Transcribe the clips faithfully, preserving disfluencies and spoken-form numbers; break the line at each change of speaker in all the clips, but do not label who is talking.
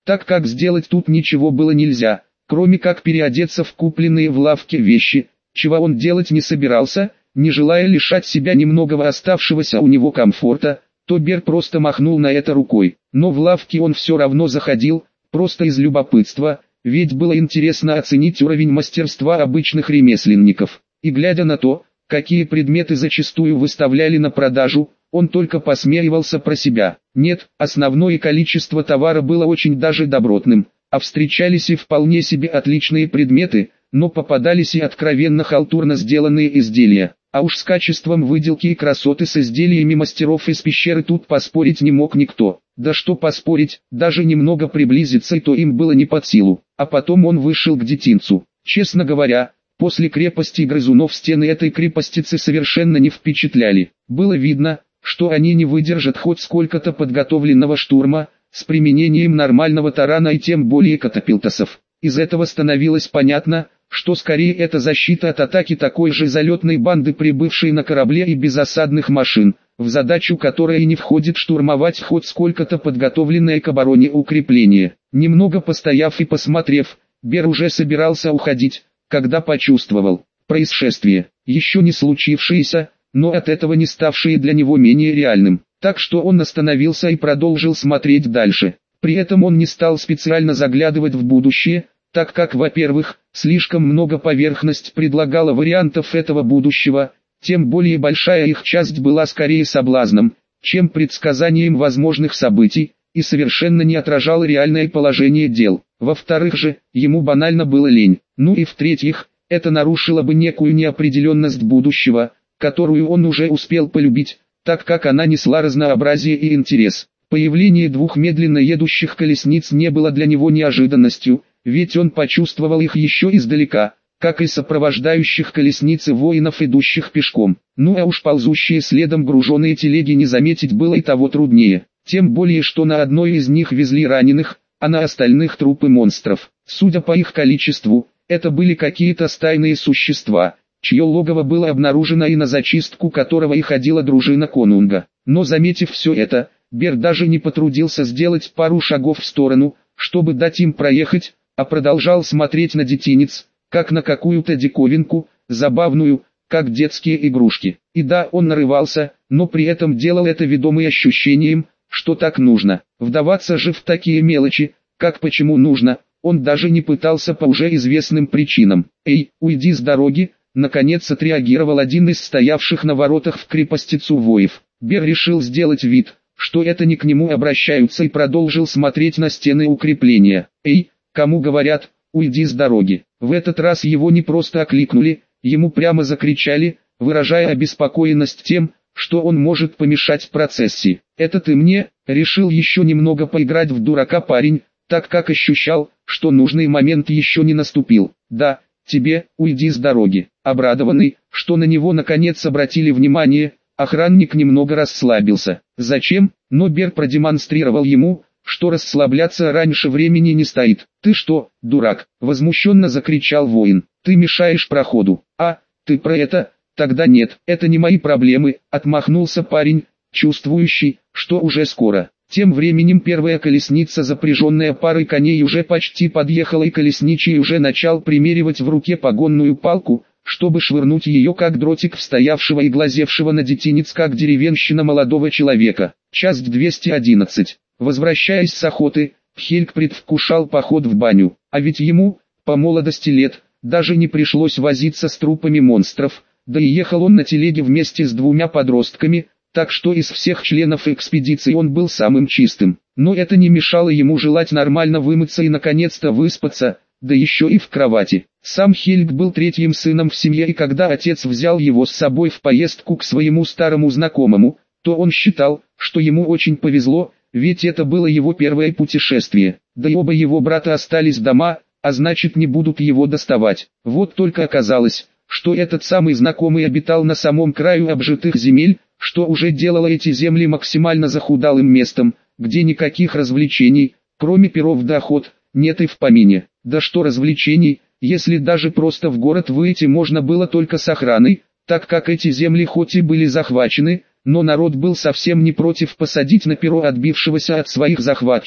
так как сделать тут ничего было нельзя, кроме как переодеться в купленные в лавке вещи, чего он делать не собирался, не желая лишать себя немногого оставшегося у него комфорта, то Бер просто махнул на это рукой. Но в лавке он все равно заходил, просто из любопытства, ведь было интересно оценить уровень мастерства обычных ремесленников. И глядя на то, какие предметы зачастую выставляли на продажу, он только посмеивался про себя. Нет, основное количество товара было очень даже добротным, а встречались и вполне себе отличные предметы, но попадались и откровенно халтурно сделанные изделия. А уж с качеством выделки и красоты с изделиями мастеров из пещеры тут поспорить не мог никто. Да что поспорить, даже немного приблизиться и то им было не под силу. А потом он вышел к детинцу. Честно говоря, после крепости грызунов стены этой крепостицы совершенно не впечатляли. Было видно, что они не выдержат хоть сколько-то подготовленного штурма, с применением нормального тарана и тем более катапилтосов. Из этого становилось понятно, что скорее это защита от атаки такой же залетной банды, прибывшей на корабле и без осадных машин, в задачу которой не входит штурмовать хоть сколько-то подготовленное к обороне укрепление. Немного постояв и посмотрев, Бер уже собирался уходить, когда почувствовал происшествие, еще не случившееся, но от этого не ставшее для него менее реальным. Так что он остановился и продолжил смотреть дальше. При этом он не стал специально заглядывать в будущее, так как, во-первых, слишком много поверхность предлагала вариантов этого будущего, тем более большая их часть была скорее соблазном, чем предсказанием возможных событий, и совершенно не отражала реальное положение дел. Во-вторых же, ему банально было лень. Ну и в-третьих, это нарушило бы некую неопределенность будущего, которую он уже успел полюбить, так как она несла разнообразие и интерес. Появление двух медленно едущих колесниц не было для него неожиданностью, ведь он почувствовал их еще издалека, как и сопровождающих колесницы воинов, идущих пешком. Ну а уж ползущие следом груженые телеги не заметить было и того труднее, тем более что на одной из них везли раненых, а на остальных трупы монстров. Судя по их количеству, это были какие-то стайные существа, чье логово было обнаружено и на зачистку которого и ходила дружина конунга. Но заметив все это, Бер даже не потрудился сделать пару шагов в сторону, чтобы дать им проехать, а продолжал смотреть на детинец, как на какую-то диковинку, забавную, как детские игрушки. И да, он нарывался, но при этом делал это ведомый ощущением, что так нужно. Вдаваться же в такие мелочи, как почему нужно, он даже не пытался по уже известным причинам. «Эй, уйди с дороги!» Наконец отреагировал один из стоявших на воротах в крепостицу воев. Бер решил сделать вид, что это не к нему обращаются, и продолжил смотреть на стены укрепления. «Эй, кому говорят, уйди с дороги!» В этот раз его не просто окликнули, ему прямо закричали, выражая обеспокоенность тем, что он может помешать процессии. «Это ты мне?» — решил еще немного поиграть в дурака парень, так как ощущал, что нужный момент еще не наступил. «Да, тебе, уйди с дороги». Обрадованный, что на него наконец обратили внимание, охранник немного расслабился. Зачем? Но Бер продемонстрировал ему, что расслабляться раньше времени не стоит. «Ты что, дурак?» — возмущенно закричал воин. «Ты мешаешь проходу». «А, ты про это? Тогда нет, это не мои проблемы», — отмахнулся парень, чувствующий, что уже скоро. Тем временем первая колесница, запряженная парой коней, уже почти подъехала, и колесничий уже начал примеривать в руке погонную палку, чтобы швырнуть ее как дротик в стоявшего и глазевшего на детинец как деревенщина молодого человека. Часть двести одиннадцать. Возвращаясь с охоты, Хельг предвкушал поход в баню, а ведь ему, по молодости лет, даже не пришлось возиться с трупами монстров, да и ехал он на телеге вместе с двумя подростками, так что из всех членов экспедиции он был самым чистым. Но это не мешало ему желать нормально вымыться и наконец-то выспаться, да еще и в кровати. Сам Хельг был третьим сыном в семье, и когда отец взял его с собой в поездку к своему старому знакомому, то он считал, что ему очень повезло, ведь это было его первое путешествие. Да и оба его брата остались дома, а значит не будут его доставать. Вот только оказалось, что этот самый знакомый обитал на самом краю обжитых земель, что уже делало эти земли максимально захудалым местом, где никаких развлечений, кроме перов да охот, нет и в помине. Да что развлечений, если даже просто в город выйти можно было только с охраной, так как эти земли хоть и были захвачены, но народ был совсем не против посадить на перо отбившегося от своих захватчика,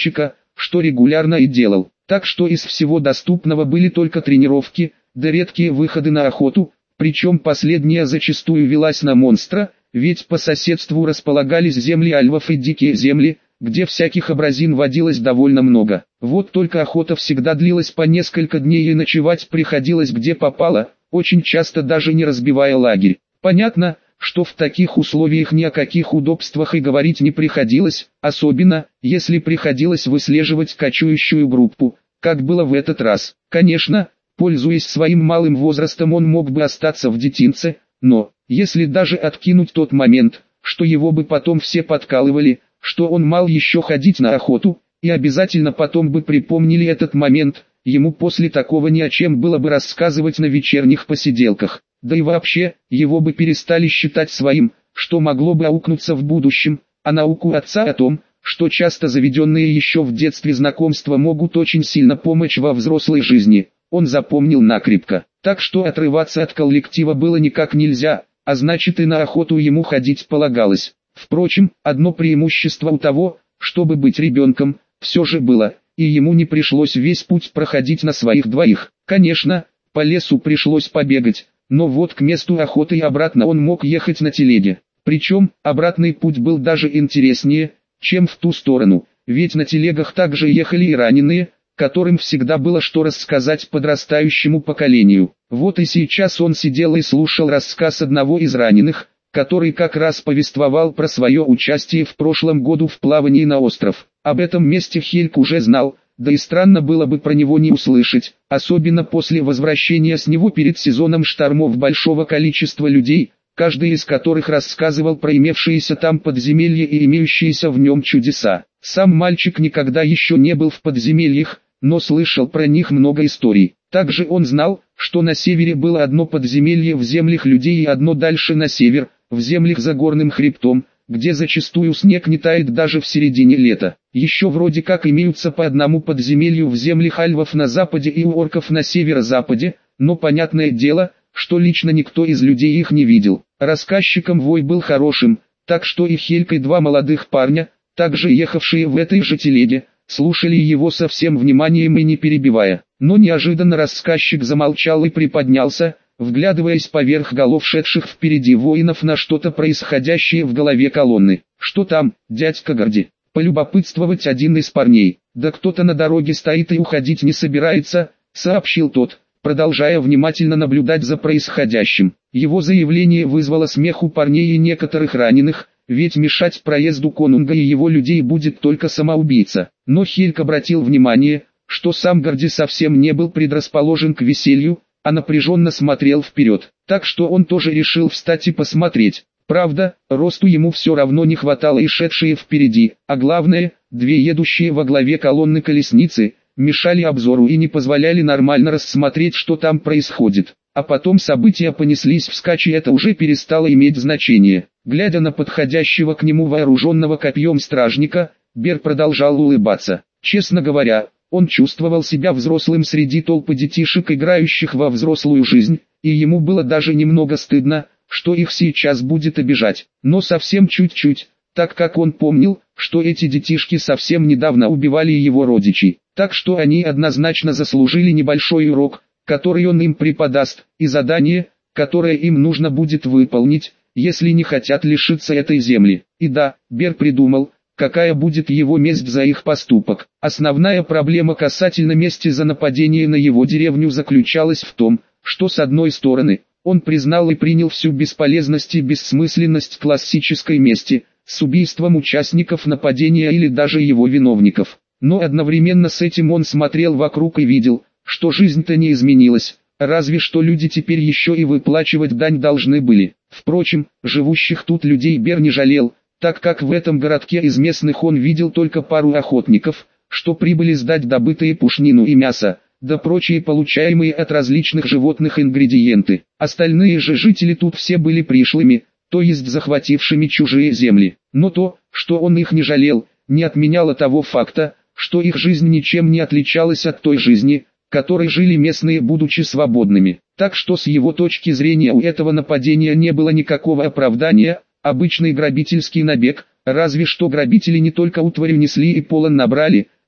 что регулярно и делал. Так что из всего доступного были только тренировки, да редкие выходы на охоту, причем последняя зачастую велась на монстра, ведь по соседству располагались земли альвов и дикие земли, где всяких абразин водилось довольно много. Вот только охота всегда длилась по несколько дней и ночевать приходилось где попало, очень часто даже не разбивая лагерь. Понятно, что в таких условиях ни о каких удобствах и говорить не приходилось, особенно, если приходилось выслеживать кочующую группу, как было в этот раз. Конечно, пользуясь своим малым возрастом, он мог бы остаться в детинце, но, если даже откинуть тот момент, что его бы потом все подкалывали, что он мал еще ходить на охоту, и обязательно потом бы припомнили этот момент, ему после такого ни о чем было бы рассказывать на вечерних посиделках. Да и вообще, его бы перестали считать своим, что могло бы аукнуться в будущем, а науку отца о том, что часто заведенные еще в детстве знакомства могут очень сильно помочь во взрослой жизни, он запомнил накрепко. Так что отрываться от коллектива было никак нельзя, а значит и на охоту ему ходить полагалось. Впрочем, одно преимущество у того, чтобы быть ребенком, все же было, и ему не пришлось весь путь проходить на своих двоих. Конечно, по лесу пришлось побегать, но вот к месту охоты и обратно он мог ехать на телеге. Причем, обратный путь был даже интереснее, чем в ту сторону, ведь на телегах также ехали и раненые, которым всегда было что рассказать подрастающему поколению. Вот и сейчас он сидел и слушал рассказ одного из раненых, который как раз повествовал про свое участие в прошлом году в плавании на остров. Об этом месте Хельк уже знал, да и странно было бы про него не услышать, особенно после возвращения с него перед сезоном штормов большого количества людей, каждый из которых рассказывал про имевшиеся там подземелья и имеющиеся в нем чудеса. Сам мальчик никогда еще не был в подземельях, но слышал про них много историй. Также он знал, что на севере было одно подземелье в землях людей и одно дальше на север, в землях за горным хребтом, где зачастую снег не тает даже в середине лета. Еще вроде как имеются по одному подземелью в землях альвов на западе и у орков на северо-западе, но понятное дело, что лично никто из людей их не видел. Рассказчиком Вой был хорошим, так что и Хельк и два молодых парня, также ехавшие в этой же телеге, слушали его со всем вниманием и не перебивая. Но неожиданно рассказчик замолчал и приподнялся, вглядываясь поверх голов шедших впереди воинов на что-то происходящее в голове колонны. «Что там, дядька Горди?» — полюбопытствовать один из парней. «Да кто-то на дороге стоит и уходить не собирается», — сообщил тот, продолжая внимательно наблюдать за происходящим. Его заявление вызвало смех у парней и некоторых раненых, ведь мешать проезду конунга и его людей будет только самоубийца. Но Хельк обратил внимание, что сам Горди совсем не был предрасположен к веселью, а напряженно смотрел вперед. Так что он тоже решил встать и посмотреть. Правда, росту ему все равно не хватало и шедшие впереди, а главное, две едущие во главе колонны колесницы, мешали обзору и не позволяли нормально рассмотреть, что там происходит. А потом события понеслись вскачь, и это уже перестало иметь значение. Глядя на подходящего к нему вооруженного копьем стражника, Бер продолжал улыбаться. Честно говоря, он чувствовал себя взрослым среди толпы детишек, играющих во взрослую жизнь, и ему было даже немного стыдно, что их сейчас будет обижать. Но совсем чуть-чуть, так как он помнил, что эти детишки совсем недавно убивали его родичей. Так что они однозначно заслужили небольшой урок, который он им преподаст, и задание, которое им нужно будет выполнить, если не хотят лишиться этой земли. И да, Бер придумал, какая будет его месть за их поступок. Основная проблема касательно мести за нападение на его деревню заключалась в том, что с одной стороны, он признал и принял всю бесполезность и бессмысленность классической мести, с убийством участников нападения или даже его виновников. Но одновременно с этим он смотрел вокруг и видел, что жизнь-то не изменилась, разве что люди теперь еще и выплачивать дань должны были. Впрочем, живущих тут людей Бер не жалел, так как в этом городке из местных он видел только пару охотников, что прибыли сдать добытые пушнину и мясо, да прочие получаемые от различных животных ингредиенты. Остальные же жители тут все были пришлыми, то есть захватившими чужие земли. Но то, что он их не жалел, не отменяло того факта, что их жизнь ничем не отличалась от той жизни, которой жили местные, будучи свободными. Так что с его точки зрения у этого нападения не было никакого оправдания, обычный грабительский набег, разве что грабители не только утварь несли и полон набрали,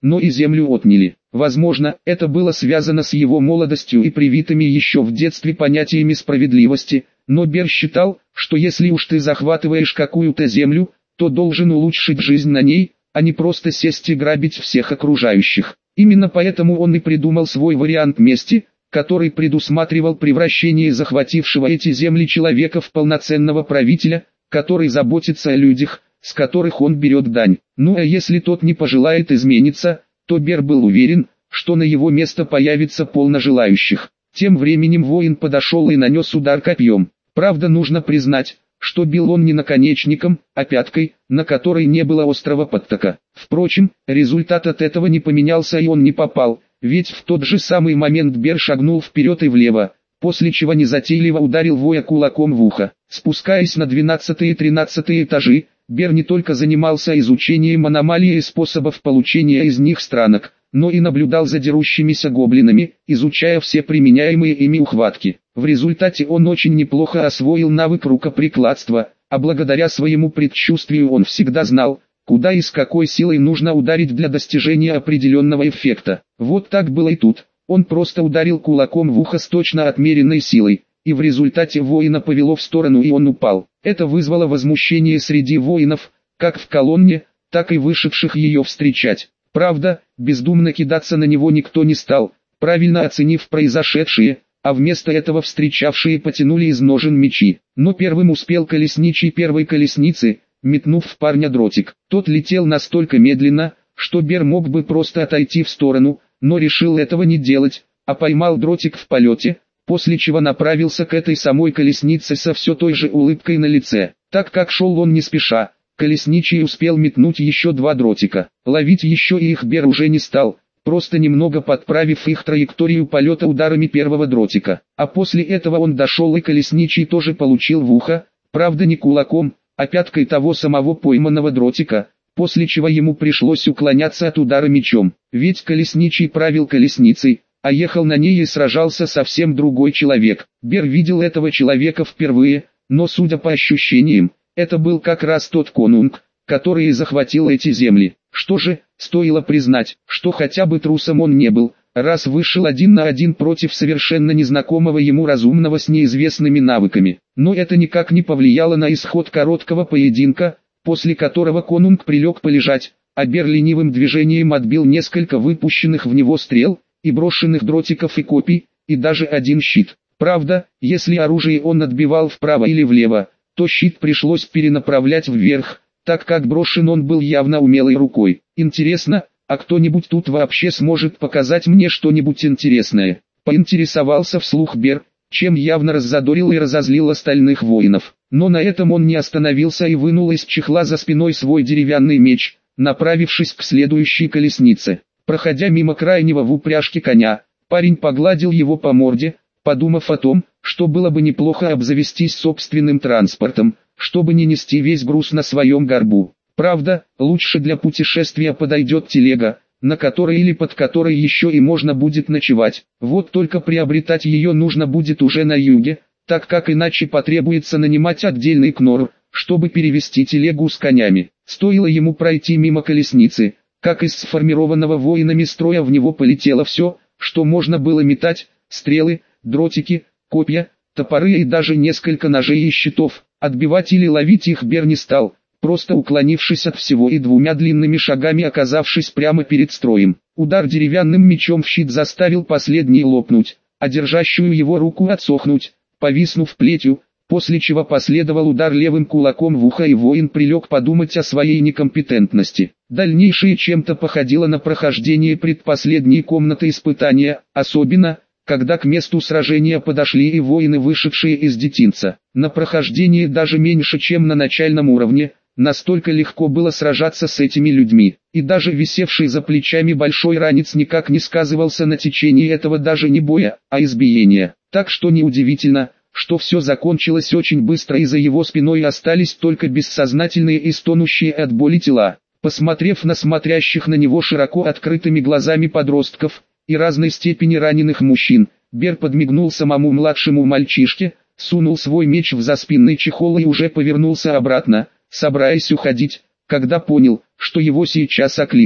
но и землю отняли. Возможно, это было связано с его молодостью и привитыми еще в детстве понятиями справедливости, но Бер считал, что если уж ты захватываешь какую-то землю, то должен улучшить жизнь на ней, а не просто сесть и грабить всех окружающих. Именно поэтому он и придумал свой вариант мести, который предусматривал превращение захватившего эти земли человека в полноценного правителя, который заботится о людях, с которых он берет дань. Ну а если тот не пожелает измениться, то Бер был уверен, что на его место появится полно желающих. Тем временем воин подошел и нанес удар копьем. Правда, нужно признать, что бил он не наконечником, а пяткой, на которой не было острого подтока. Впрочем, результат от этого не поменялся и он не попал, ведь в тот же самый момент Бер шагнул вперед и влево, после чего незатейливо ударил воя кулаком в ухо. Спускаясь на двенадцатый и тринадцатый этажи, Бер не только занимался изучением аномалий и способов получения из них странок, но и наблюдал за дерущимися гоблинами, изучая все применяемые ими ухватки. В результате он очень неплохо освоил навык рукоприкладства, а благодаря своему предчувствию он всегда знал, куда и с какой силой нужно ударить для достижения определенного эффекта. Вот так было и тут. Он просто ударил кулаком в ухо с точно отмеренной силой, и в результате воина повело в сторону и он упал. Это вызвало возмущение среди воинов, как в колонне, так и вышедших ее встречать. Правда, бездумно кидаться на него никто не стал, правильно оценив произошедшее, а вместо этого встречавшие потянули из ножен мечи. Но первым успел колесничий первой колесницы, метнув в парня дротик. Тот летел настолько медленно, что Бер мог бы просто отойти в сторону, но решил этого не делать, а поймал дротик в полете, после чего направился к этой самой колеснице со все той же улыбкой на лице. Так как шел он не спеша, колесничий успел метнуть еще два дротика. Ловить еще и их Бер уже не стал, просто немного подправив их траекторию полета ударами первого дротика. А после этого он дошел и колесничий тоже получил в ухо, правда не кулаком, а пяткой того самого пойманного дротика, после чего ему пришлось уклоняться от удара мечом. Ведь колесничий правил колесницей, а ехал на ней и сражался совсем другой человек. Бер видел этого человека впервые, но судя по ощущениям, это был как раз тот конунг, который и захватил эти земли. Что же, стоило признать, что хотя бы трусом он не был, раз вышел один на один против совершенно незнакомого ему разумного с неизвестными навыками. Но это никак не повлияло на исход короткого поединка, после которого конунг прилег полежать, а Бер ленивым движением отбил несколько выпущенных в него стрел, и брошенных дротиков и копий, и даже один щит. Правда, если оружие он отбивал вправо или влево, то щит пришлось перенаправлять вверх, так как брошен он был явно умелой рукой. Интересно, а кто-нибудь тут вообще сможет показать мне что-нибудь интересное? Поинтересовался вслух Бер, чем явно раззадорил и разозлил остальных воинов. Но на этом он не остановился и вынул из чехла за спиной свой деревянный меч, направившись к следующей колеснице. Проходя мимо крайнего в упряжке коня, парень погладил его по морде, подумав о том, что было бы неплохо обзавестись собственным транспортом, чтобы не нести весь груз на своем горбу. Правда, лучше для путешествия подойдет телега, на которой или под которой еще и можно будет ночевать. Вот только приобретать ее нужно будет уже на юге, так как иначе потребуется нанимать отдельный кнор, чтобы перевести телегу с конями. Стоило ему пройти мимо колесницы, как из сформированного воинами строя в него полетело все, что можно было метать: стрелы, дротики, копья, топоры и даже несколько ножей и щитов. Отбивать или ловить их Бер не стал, просто уклонившись от всего и двумя длинными шагами оказавшись прямо перед строем. Удар деревянным мечом в щит заставил последний лопнуть, а держащую его руку отсохнуть, повиснув плетью, после чего последовал удар левым кулаком в ухо и воин прилег подумать о своей некомпетентности. Дальнейшее чем-то походило на прохождение предпоследней комнаты испытания, особенно, когда к месту сражения подошли и воины, вышедшие из детинца. На прохождение даже меньше, чем на начальном уровне, настолько легко было сражаться с этими людьми. И даже висевший за плечами большой ранец никак не сказывался на течении этого даже не боя, а избиения. Так что неудивительно, что все закончилось очень быстро и за его спиной остались только бессознательные и стонущие от боли тела. Посмотрев на смотрящих на него широко открытыми глазами подростков и разной степени раненых мужчин, Бер подмигнул самому младшему мальчишке, сунул свой меч в заспинный чехол и уже повернулся обратно, собираясь уходить, когда понял, что его сейчас окликнут.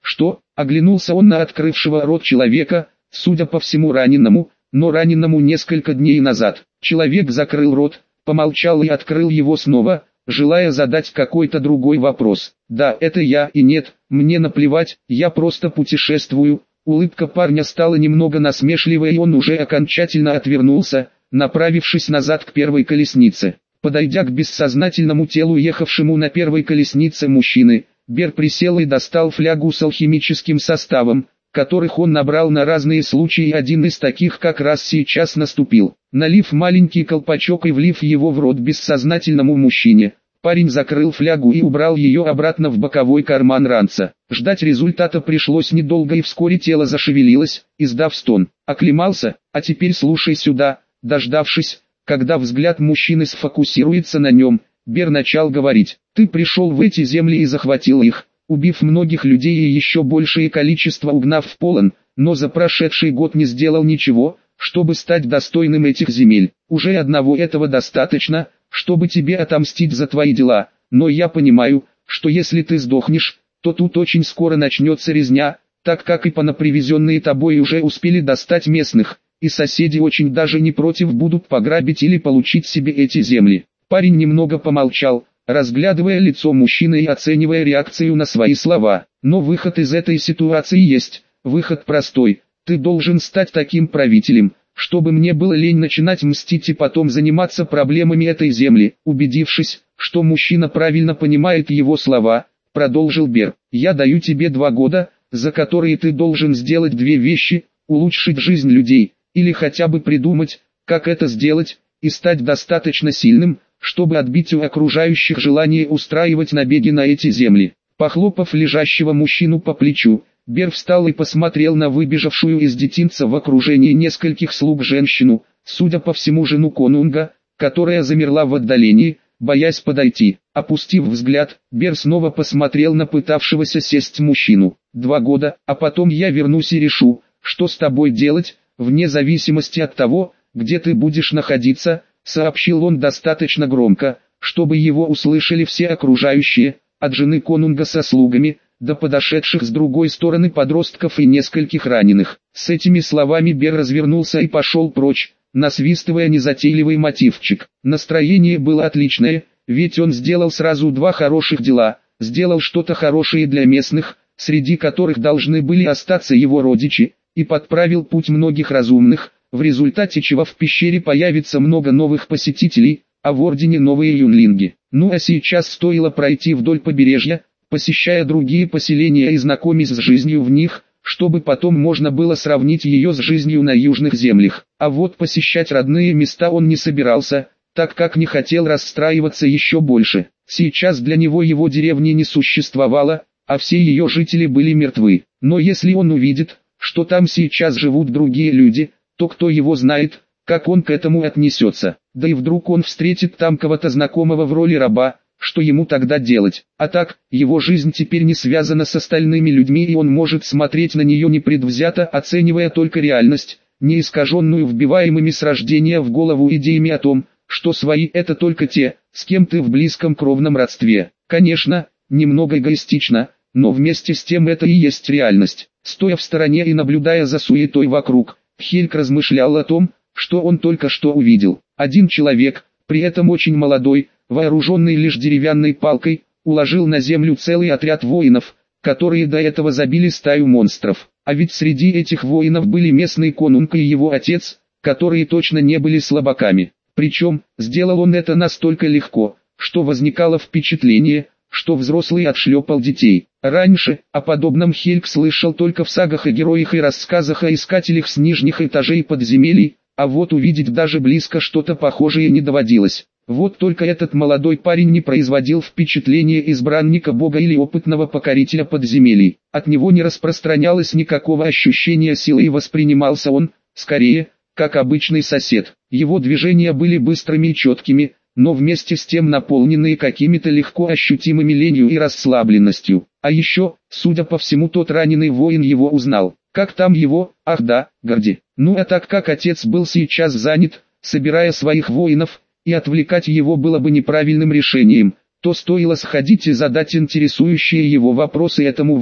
Что? Оглянулся он на открывшего рот человека, судя по всему раненому, но раненому несколько дней назад. Человек закрыл рот, помолчал и открыл его снова, желая задать какой-то другой вопрос. Да, это я, и нет, мне наплевать, я просто путешествую. Улыбка парня стала немного насмешливой, и он уже окончательно отвернулся, направившись назад к первой колеснице. Подойдя к бессознательному телу ехавшему на первой колеснице мужчины, Бер присел и достал флягу с алхимическим составом, которых он набрал на разные случаи, и один из таких как раз сейчас наступил. Налив маленький колпачок и влив его в рот бессознательному мужчине, парень закрыл флягу и убрал ее обратно в боковой карман ранца. Ждать результата пришлось недолго, и вскоре тело зашевелилось, издав стон. Оклемался, а теперь слушай сюда. Дождавшись, когда взгляд мужчины сфокусируется на нем, Бер начал говорить. Ты пришел в эти земли и захватил их, убив многих людей и еще большее количество угнав в полон, но за прошедший год не сделал ничего, чтобы стать достойным этих земель. Уже одного этого достаточно, чтобы тебе отомстить за твои дела, но я понимаю, что если ты сдохнешь, то тут очень скоро начнется резня, так как и понапривезенные тобой уже успели достать местных, и соседи очень даже не против будут пограбить или получить себе эти земли. Парень немного помолчал, разглядывая лицо мужчины и оценивая реакцию на свои слова. Но выход из этой ситуации есть, выход простой. Ты должен стать таким правителем, чтобы мне было лень начинать мстить и потом заниматься проблемами этой земли. Убедившись, что мужчина правильно понимает его слова, продолжил Бер. Я даю тебе два года, за которые ты должен сделать две вещи: улучшить жизнь людей, или хотя бы придумать, как это сделать, и стать достаточно сильным, чтобы отбить у окружающих желание устраивать набеги на эти земли. Похлопав лежащего мужчину по плечу, Бер встал и посмотрел на выбежавшую из детинца в окружении нескольких слуг женщину, судя по всему жену конунга, которая замерла в отдалении, боясь подойти. Опустив взгляд, Бер снова посмотрел на пытавшегося сесть мужчину. «Два года, а потом я вернусь и решу, что с тобой делать, вне зависимости от того, где ты будешь находиться», сообщил он достаточно громко, чтобы его услышали все окружающие, от жены конунга со слугами, до подошедших с другой стороны подростков и нескольких раненых. С этими словами Бер развернулся и пошел прочь, насвистывая незатейливый мотивчик. Настроение было отличное, ведь он сделал сразу два хороших дела, сделал что-то хорошее для местных, среди которых должны были остаться его родичи, и подправил путь многих разумных, в результате чего в пещере появится много новых посетителей, а в Ордене новые юнлинги. Ну а сейчас стоило пройти вдоль побережья, посещая другие поселения и знакомясь с жизнью в них, чтобы потом можно было сравнить ее с жизнью на южных землях. А вот посещать родные места он не собирался, так как не хотел расстраиваться еще больше. Сейчас для него его деревни не существовало, а все ее жители были мертвы. Но если он увидит, что там сейчас живут другие люди, то кто его знает, как он к этому отнесется. Да и вдруг он встретит там кого-то знакомого в роли раба, что ему тогда делать? А так, его жизнь теперь не связана с остальными людьми, и он может смотреть на нее непредвзято, оценивая только реальность, не искаженную вбиваемыми с рождения в голову идеями о том, что свои – это только те, с кем ты в близком кровном родстве. Конечно, немного эгоистично, но вместе с тем это и есть реальность. Стоя в стороне и наблюдая за суетой вокруг, Хельк размышлял о том, что он только что увидел. Один человек, при этом очень молодой, вооруженный лишь деревянной палкой, уложил на землю целый отряд воинов, которые до этого забили стаю монстров. А ведь среди этих воинов были местный конунг и его отец, которые точно не были слабаками. Причем, сделал он это настолько легко, что возникало впечатление, что взрослый отшлепал детей. Раньше, о подобном Хельк слышал только в сагах и героях и рассказах о искателях с нижних этажей подземелий, а вот увидеть даже близко что-то похожее не доводилось. Вот только этот молодой парень не производил впечатления избранника бога или опытного покорителя подземелий. От него не распространялось никакого ощущения силы, и воспринимался он, скорее, как обычный сосед. Его движения были быстрыми и четкими, но вместе с тем наполненные какими-то легко ощутимыми ленью и расслабленностью. А еще, судя по всему, тот раненый воин его узнал. Как там его? Ах да, Горди. Ну а так как отец был сейчас занят, собирая своих воинов, и отвлекать его было бы неправильным решением, то стоило сходить и задать интересующие его вопросы этому вою.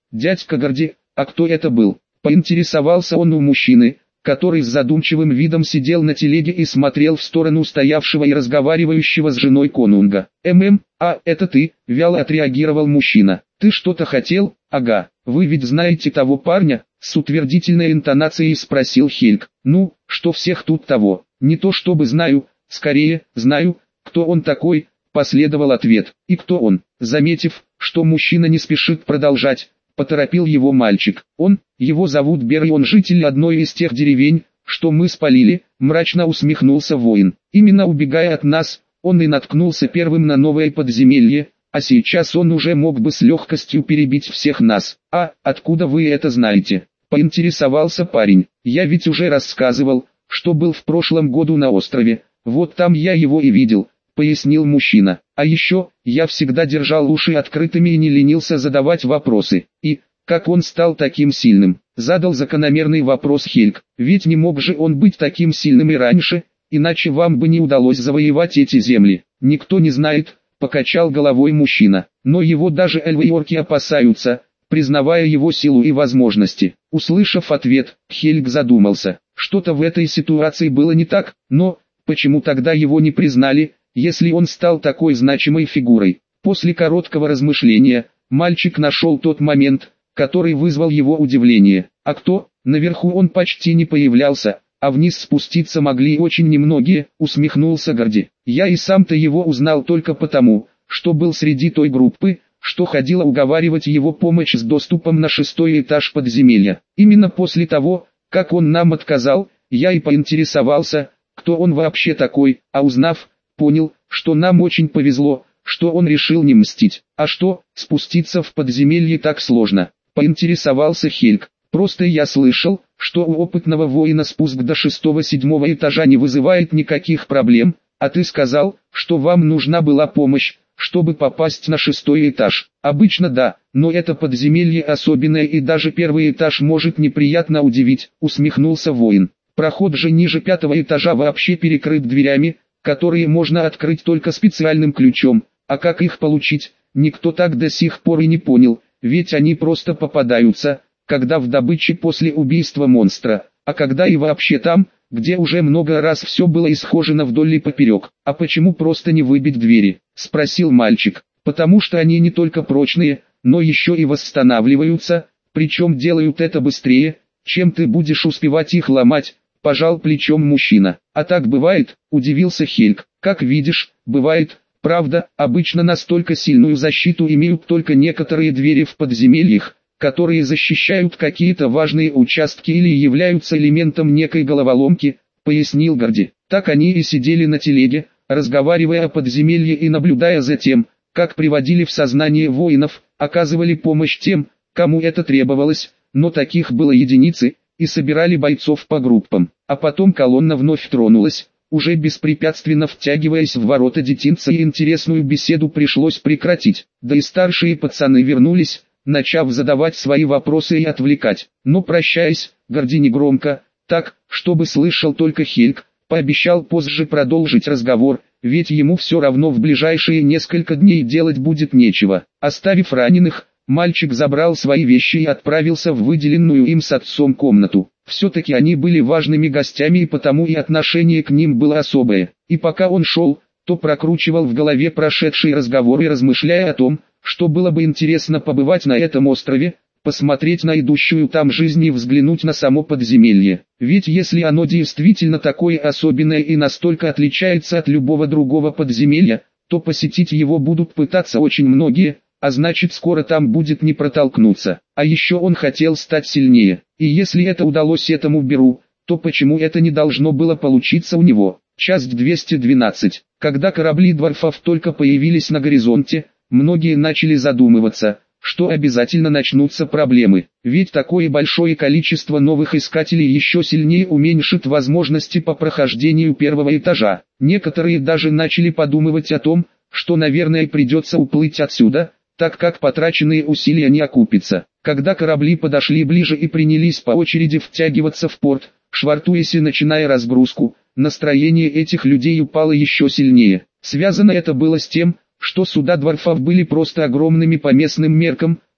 «Дядька Горди, а кто это был?» — поинтересовался он у мужчины, который с задумчивым видом сидел на телеге и смотрел в сторону стоявшего и разговаривающего с женой конунга. «ММ, а это ты?» — вяло отреагировал мужчина. «Ты что-то хотел? Ага, вы ведь знаете того парня?» — с утвердительной интонацией спросил Хельг. «Ну, что всех тут того? Не то чтобы знаю, скорее, знаю, кто он такой», — последовал ответ. «И кто он?» Заметив, что мужчина не спешит продолжать, поторопил его мальчик. «Он, его зовут Бер, и он житель одной из тех деревень, что мы спалили», — мрачно усмехнулся воин. «Именно убегая от нас, он и наткнулся первым на новое подземелье, а сейчас он уже мог бы с легкостью перебить всех нас». «А, откуда вы это знаете?» — поинтересовался парень. «Я ведь уже рассказывал, что был в прошлом году на острове, вот там я его и видел», — пояснил мужчина. «А еще, я всегда держал уши открытыми и не ленился задавать вопросы. И, как он стал таким сильным?» — задал закономерный вопрос Хельг. «Ведь не мог же он быть таким сильным и раньше, иначе вам бы не удалось завоевать эти земли». «Никто не знает», — покачал головой мужчина. «Но его даже эльвы и орки опасаются, признавая его силу и возможности». Услышав ответ, Хельг задумался. Что-то в этой ситуации было не так, но почему тогда его не признали, если он стал такой значимой фигурой? После короткого размышления, мальчик нашел тот момент, который вызвал его удивление. А кто? Наверху он почти не появлялся, а вниз спуститься могли очень немногие, усмехнулся Горди. «Я и сам-то его узнал только потому, что был среди той группы, что ходила уговаривать его помочь с доступом на шестой этаж подземелья. Именно после того, как он нам отказал, я и поинтересовался, кто он вообще такой, а узнав, понял, что нам очень повезло, что он решил не мстить. А что, спуститься в подземелье так сложно?» — поинтересовался Хельг. «Просто я слышал, что у опытного воина спуск до шестого-седьмого этажа не вызывает никаких проблем, а ты сказал, что вам нужна была помощь, чтобы попасть на шестой этаж». «Обычно да, но это подземелье особенное и даже первый этаж может неприятно удивить», — усмехнулся воин. «Проход же ниже пятого этажа вообще перекрыт дверями, которые можно открыть только специальным ключом, а как их получить, никто так до сих пор и не понял, ведь они просто попадаются, когда в добыче после убийства монстра, а когда и вообще там, где уже много раз все было исхожено вдоль и поперек». «А почему просто не выбить двери?» — спросил мальчик. «Потому что они не только прочные, но еще и восстанавливаются, причем делают это быстрее, чем ты будешь успевать их ломать», — пожал плечом мужчина. «А так бывает?» — удивился Хельг. «Как видишь, бывает. Правда, обычно настолько сильную защиту имеют только некоторые двери в подземельях, которые защищают какие-то важные участки или являются элементом некой головоломки», — пояснил Горди. Так они и сидели на телеге, разговаривая о подземелье и наблюдая за тем, как приводили в сознание воинов, оказывали помощь тем, кому это требовалось, но таких было единицы, и собирали бойцов по группам. А потом колонна вновь тронулась, уже беспрепятственно втягиваясь в ворота детинца, и интересную беседу пришлось прекратить. Да и старшие пацаны вернулись, начав задавать свои вопросы и отвлекать. Но прощаясь, Горди негромко, так, чтобы слышал только Хельг, пообещал позже продолжить разговор, ведь ему все равно в ближайшие несколько дней делать будет нечего. Оставив раненых, мальчик забрал свои вещи и отправился в выделенную им с отцом комнату. Все-таки они были важными гостями, и потому и отношение к ним было особое. И пока он шел, то прокручивал в голове прошедшие разговоры, размышляя о том, что было бы интересно побывать на этом острове, посмотреть на идущую там жизнь и взглянуть на само подземелье. Ведь если оно действительно такое особенное и настолько отличается от любого другого подземелья, то посетить его будут пытаться очень многие, а значит скоро там будет не протолкнуться. А еще он хотел стать сильнее, и если это удалось этому Беру, то почему это не должно было получиться у него? Часть двести двенадцать. Когда корабли дворфов только появились на горизонте, многие начали задумываться, что обязательно начнутся проблемы, ведь такое большое количество новых искателей еще сильнее уменьшит возможности по прохождению первого этажа. Некоторые даже начали подумывать о том, что, наверное, придется уплыть отсюда, так как потраченные усилия не окупятся. Когда корабли подошли ближе и принялись по очереди втягиваться в порт, швартуясь и начиная разгрузку, настроение этих людей упало еще сильнее. Связано это было с тем, что суда дворфов были просто огромными по местным меркам,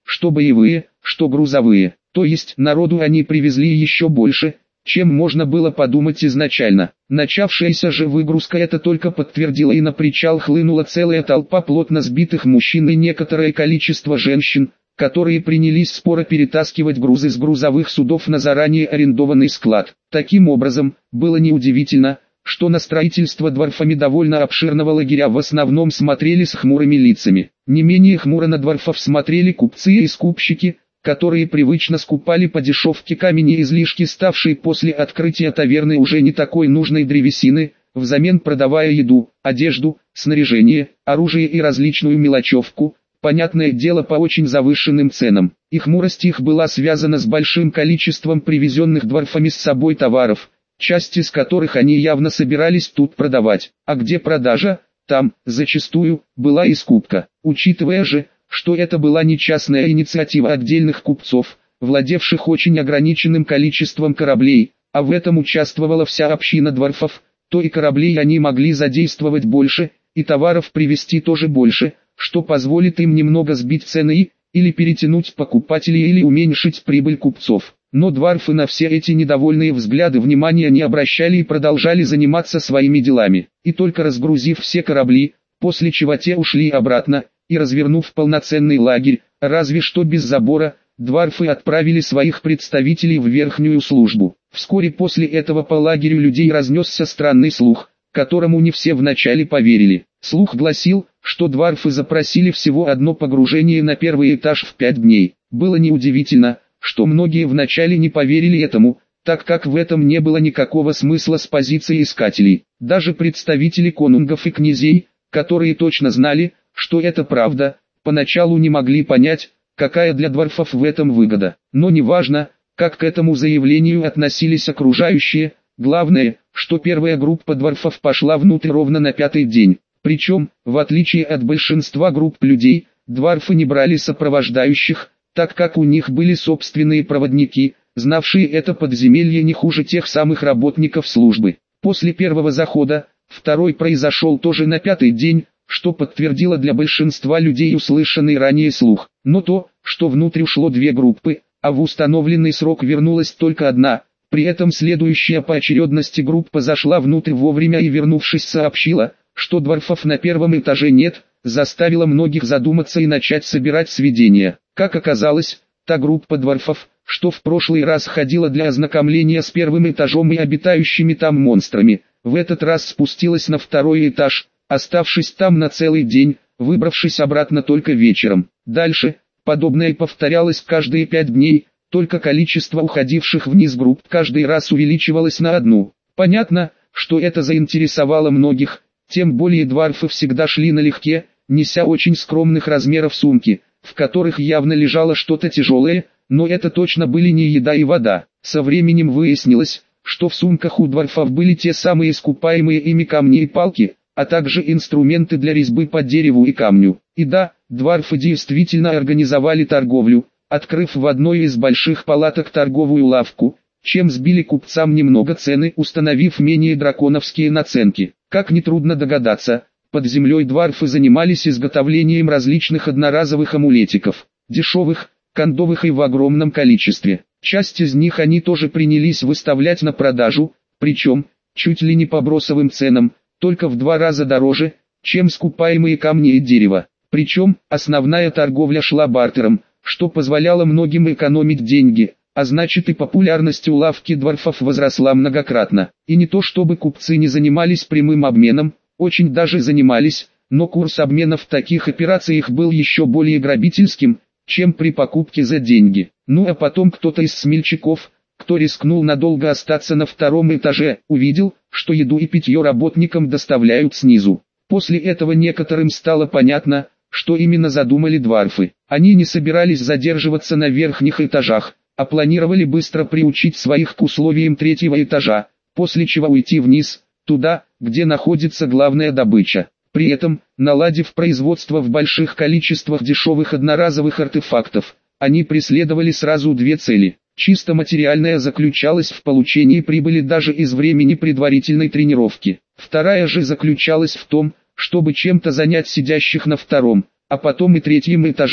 что боевые, что грузовые. То есть народу они привезли еще больше, чем можно было подумать изначально. Начавшаяся же выгрузка это только подтвердила, и на причал хлынула целая толпа плотно сбитых мужчин и некоторое количество женщин, которые принялись споро перетаскивать грузы с грузовых судов на заранее арендованный склад. Таким образом, было неудивительно, что на строительство дворфами довольно обширного лагеря в основном смотрели с хмурыми лицами. Не менее хмуро на дворфов смотрели купцы и скупщики, которые привычно скупали по дешевке камень и излишки, ставшие после открытия таверны уже не такой нужной древесины, взамен продавая еду, одежду, снаряжение, оружие и различную мелочевку, понятное дело по очень завышенным ценам. И хмурость их была связана с большим количеством привезенных дворфами с собой товаров, часть из которых они явно собирались тут продавать. А где продажа, там, зачастую, была и скупка. Учитывая же, что это была не частная инициатива отдельных купцов, владевших очень ограниченным количеством кораблей, а в этом участвовала вся община дворфов, то и кораблей они могли задействовать больше, и товаров привезти тоже больше, что позволит им немного сбить цены и, или перетянуть покупателей, или уменьшить прибыль купцов. Но дворфы на все эти недовольные взгляды внимания не обращали и продолжали заниматься своими делами. И только разгрузив все корабли, после чего те ушли обратно, и развернув полноценный лагерь, разве что без забора, дворфы отправили своих представителей в верхнюю службу. Вскоре после этого по лагерю людей разнесся странный слух, которому не все вначале поверили. Слух гласил, что дворфы запросили всего одно погружение на первый этаж в пять дней. Было неудивительно, что многие вначале не поверили этому, так как в этом не было никакого смысла с позиции искателей. Даже представители конунгов и князей, которые точно знали, что это правда, поначалу не могли понять, какая для дворфов в этом выгода. Но неважно, как к этому заявлению относились окружающие, главное, что первая группа дворфов пошла внутрь ровно на пятый день. Причем, в отличие от большинства групп людей, дворфы не брали сопровождающих, так как у них были собственные проводники, знавшие это подземелье не хуже тех самых работников службы. После первого захода, второй произошел тоже на пятый день, что подтвердило для большинства людей услышанный ранее слух. Но то, что внутрь ушло две группы, а в установленный срок вернулась только одна, при этом следующая по очередности группа зашла внутрь вовремя и, вернувшись, сообщила, что дворфов на первом этаже нет, заставило многих задуматься и начать собирать сведения. Как оказалось, та группа дворфов, что в прошлый раз ходила для ознакомления с первым этажом и обитающими там монстрами, в этот раз спустилась на второй этаж, оставшись там на целый день, выбравшись обратно только вечером. Дальше, подобное повторялось каждые пять дней, только количество уходивших вниз групп каждый раз увеличивалось на одну. Понятно, что это заинтересовало многих, тем более дворфы всегда шли налегке, неся очень скромных размеров сумки, в которых явно лежало что-то тяжелое, но это точно были не еда и вода. Со временем выяснилось, что в сумках у дворфов были те самые искупаемые ими камни и палки, а также инструменты для резьбы по дереву и камню. И да, дворфы действительно организовали торговлю, открыв в одной из больших палаток торговую лавку, чем сбили купцам немного цены, установив менее драконовские наценки. Как нетрудно догадаться, под землей дворфы занимались изготовлением различных одноразовых амулетиков, дешевых, кондовых и в огромном количестве. Часть из них они тоже принялись выставлять на продажу, причем, чуть ли не по бросовым ценам, только в два раза дороже, чем скупаемые камни и дерево. Причем, основная торговля шла бартером, что позволяло многим экономить деньги, а значит и популярность у лавки дворфов возросла многократно. И не то чтобы купцы не занимались прямым обменом, очень даже занимались, но курс обмена в таких операциях был еще более грабительским, чем при покупке за деньги. Ну а потом кто-то из смельчаков, кто рискнул надолго остаться на втором этаже, увидел, что еду и питье работникам доставляют снизу. После этого некоторым стало понятно, что именно задумали дворфы. Они не собирались задерживаться на верхних этажах, а планировали быстро приучить своих к условиям третьего этажа, после чего уйти вниз, туда, где находится главная добыча. При этом, наладив производство в больших количествах дешевых одноразовых артефактов, они преследовали сразу две цели. Чисто материальная заключалась в получении прибыли даже из времени предварительной тренировки. Вторая же заключалась в том, чтобы чем-то занять сидящих на втором, а потом и третьем этажах,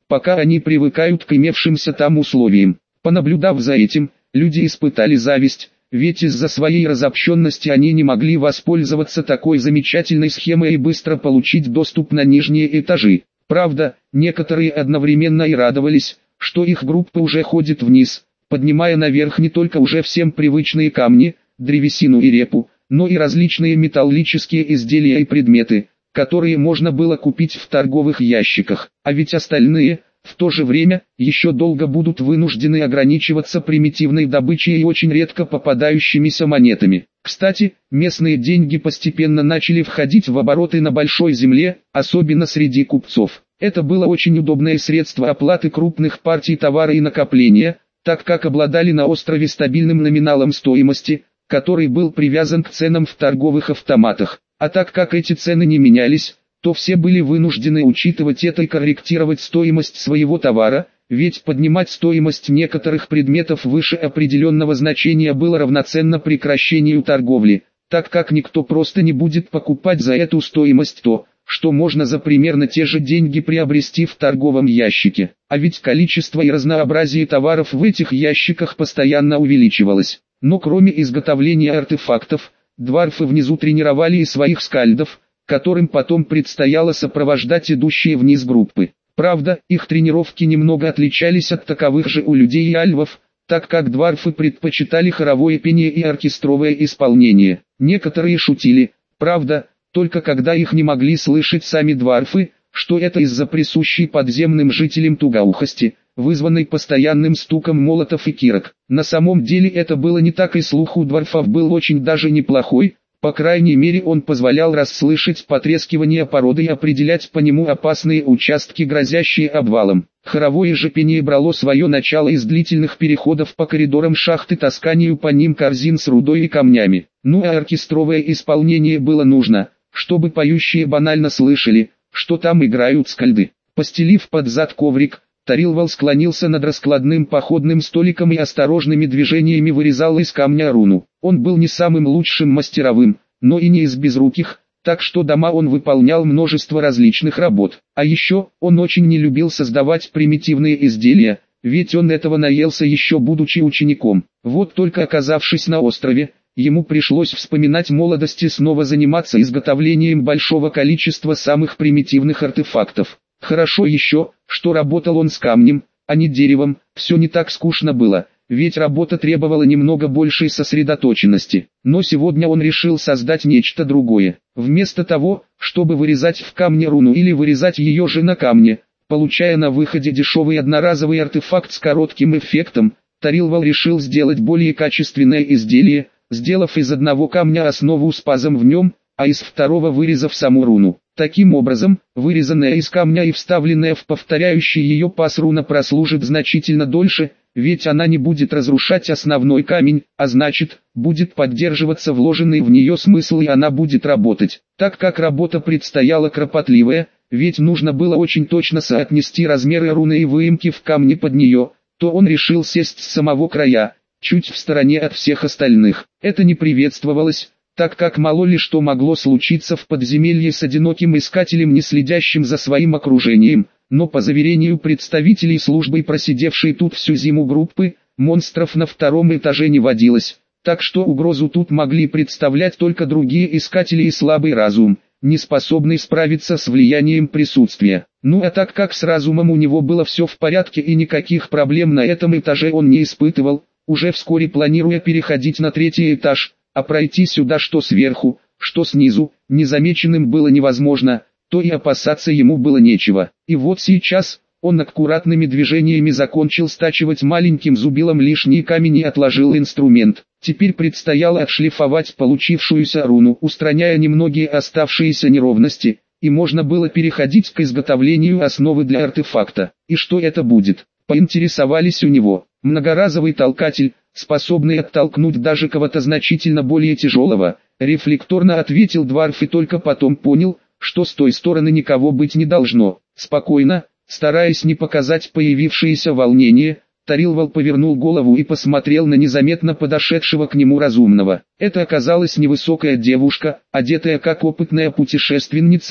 пока они привыкают к имевшимся там условиям. Понаблюдав за этим, люди испытали зависть, ведь из-за своей разобщенности они не могли воспользоваться такой замечательной схемой и быстро получить доступ на нижние этажи. Правда, некоторые одновременно и радовались, что их группа уже ходит вниз, поднимая наверх не только уже всем привычные камни, древесину и репу, но и различные металлические изделия и предметы, которые можно было купить в торговых ящиках, а ведь остальные, в то же время, еще долго будут вынуждены ограничиваться примитивной добычей и очень редко попадающимися монетами. Кстати, местные деньги постепенно начали входить в обороты на большой земле, особенно среди купцов. Это было очень удобное средство оплаты крупных партий товара и накопления, так как обладали на острове стабильным номиналом стоимости, который был привязан к ценам в торговых автоматах. А так как эти цены не менялись, то все были вынуждены учитывать это и корректировать стоимость своего товара, ведь поднимать стоимость некоторых предметов выше определенного значения было равноценно прекращению торговли, так как никто просто не будет покупать за эту стоимость то, что можно за примерно те же деньги приобрести в торговом ящике. А ведь количество и разнообразие товаров в этих ящиках постоянно увеличивалось. Но кроме изготовления артефактов, дварфы внизу тренировали и своих скальдов, которым потом предстояло сопровождать идущие вниз группы. Правда, их тренировки немного отличались от таковых же у людей и альвов, так как дварфы предпочитали хоровое пение и оркестровое исполнение. Некоторые шутили, правда, только когда их не могли слышать сами дварфы, что это из-за присущей подземным жителям тугоухости, вызванной постоянным стуком молотов и кирок. На самом деле это было не так, и слух у дварфов был очень даже неплохой. По крайней мере, он позволял расслышать потрескивание породы и определять по нему опасные участки, грозящие обвалом. Хоровое же пение брало свое начало из длительных переходов по коридорам шахты, тасканию по ним корзин с рудой и камнями. Ну а оркестровое исполнение было нужно, чтобы поющие банально слышали, что там играют скальды. Постелив под зад коврик, Тарилвал склонился над раскладным походным столиком и осторожными движениями вырезал из камня руну. Он был не самым лучшим мастеровым, но и не из безруких, так что дома он выполнял множество различных работ. А еще, он очень не любил создавать примитивные изделия, ведь он этого наелся еще будучи учеником. Вот только оказавшись на острове, ему пришлось вспоминать молодость и снова заниматься изготовлением большого количества самых примитивных артефактов. Хорошо еще, что работал он с камнем, а не деревом, все не так скучно было, ведь работа требовала немного большей сосредоточенности. Но сегодня он решил создать нечто другое. Вместо того, чтобы вырезать в камне руну или вырезать ее же на камне, получая на выходе дешевый одноразовый артефакт с коротким эффектом, Тарилвал решил сделать более качественное изделие, сделав из одного камня основу с пазом в нем, а из второго вырезав саму руну. Таким образом, вырезанная из камня и вставленная в повторяющий ее паз руна прослужит значительно дольше, ведь она не будет разрушать основной камень, а значит, будет поддерживаться вложенный в нее смысл, и она будет работать. Так как работа предстояла кропотливая, ведь нужно было очень точно соотнести размеры руны и выемки в камне под нее, то он решил сесть с самого края, чуть в стороне от всех остальных. Это не приветствовалось, так как мало ли что могло случиться в подземелье с одиноким искателем, не следящим за своим окружением, но по заверению представителей службы, просидевшей тут всю зиму группы, монстров на втором этаже не водилось, так что угрозу тут могли представлять только другие искатели и слабый разум, не способный справиться с влиянием присутствия. Ну а так как с разумом у него было все в порядке и никаких проблем на этом этаже он не испытывал, уже вскоре планируя переходить на третий этаж, а пройти сюда что сверху, что снизу, незамеченным было невозможно, то и опасаться ему было нечего. И вот сейчас, он аккуратными движениями закончил стачивать маленьким зубилом лишний камень и отложил инструмент. Теперь предстояло отшлифовать получившуюся руну, устраняя немногие оставшиеся неровности, и можно было переходить к изготовлению основы для артефакта. И что это будет? Поинтересовались у него. Многоразовый толкатель, способный оттолкнуть даже кого-то значительно более тяжелого, рефлекторно ответил дварф и только потом понял, что с той стороны никого быть не должно. Спокойно, стараясь не показать появившееся волнение, Тарилвал повернул голову и посмотрел на незаметно подошедшего к нему разумного. Это оказалась невысокая девушка, одетая как опытная путешественница,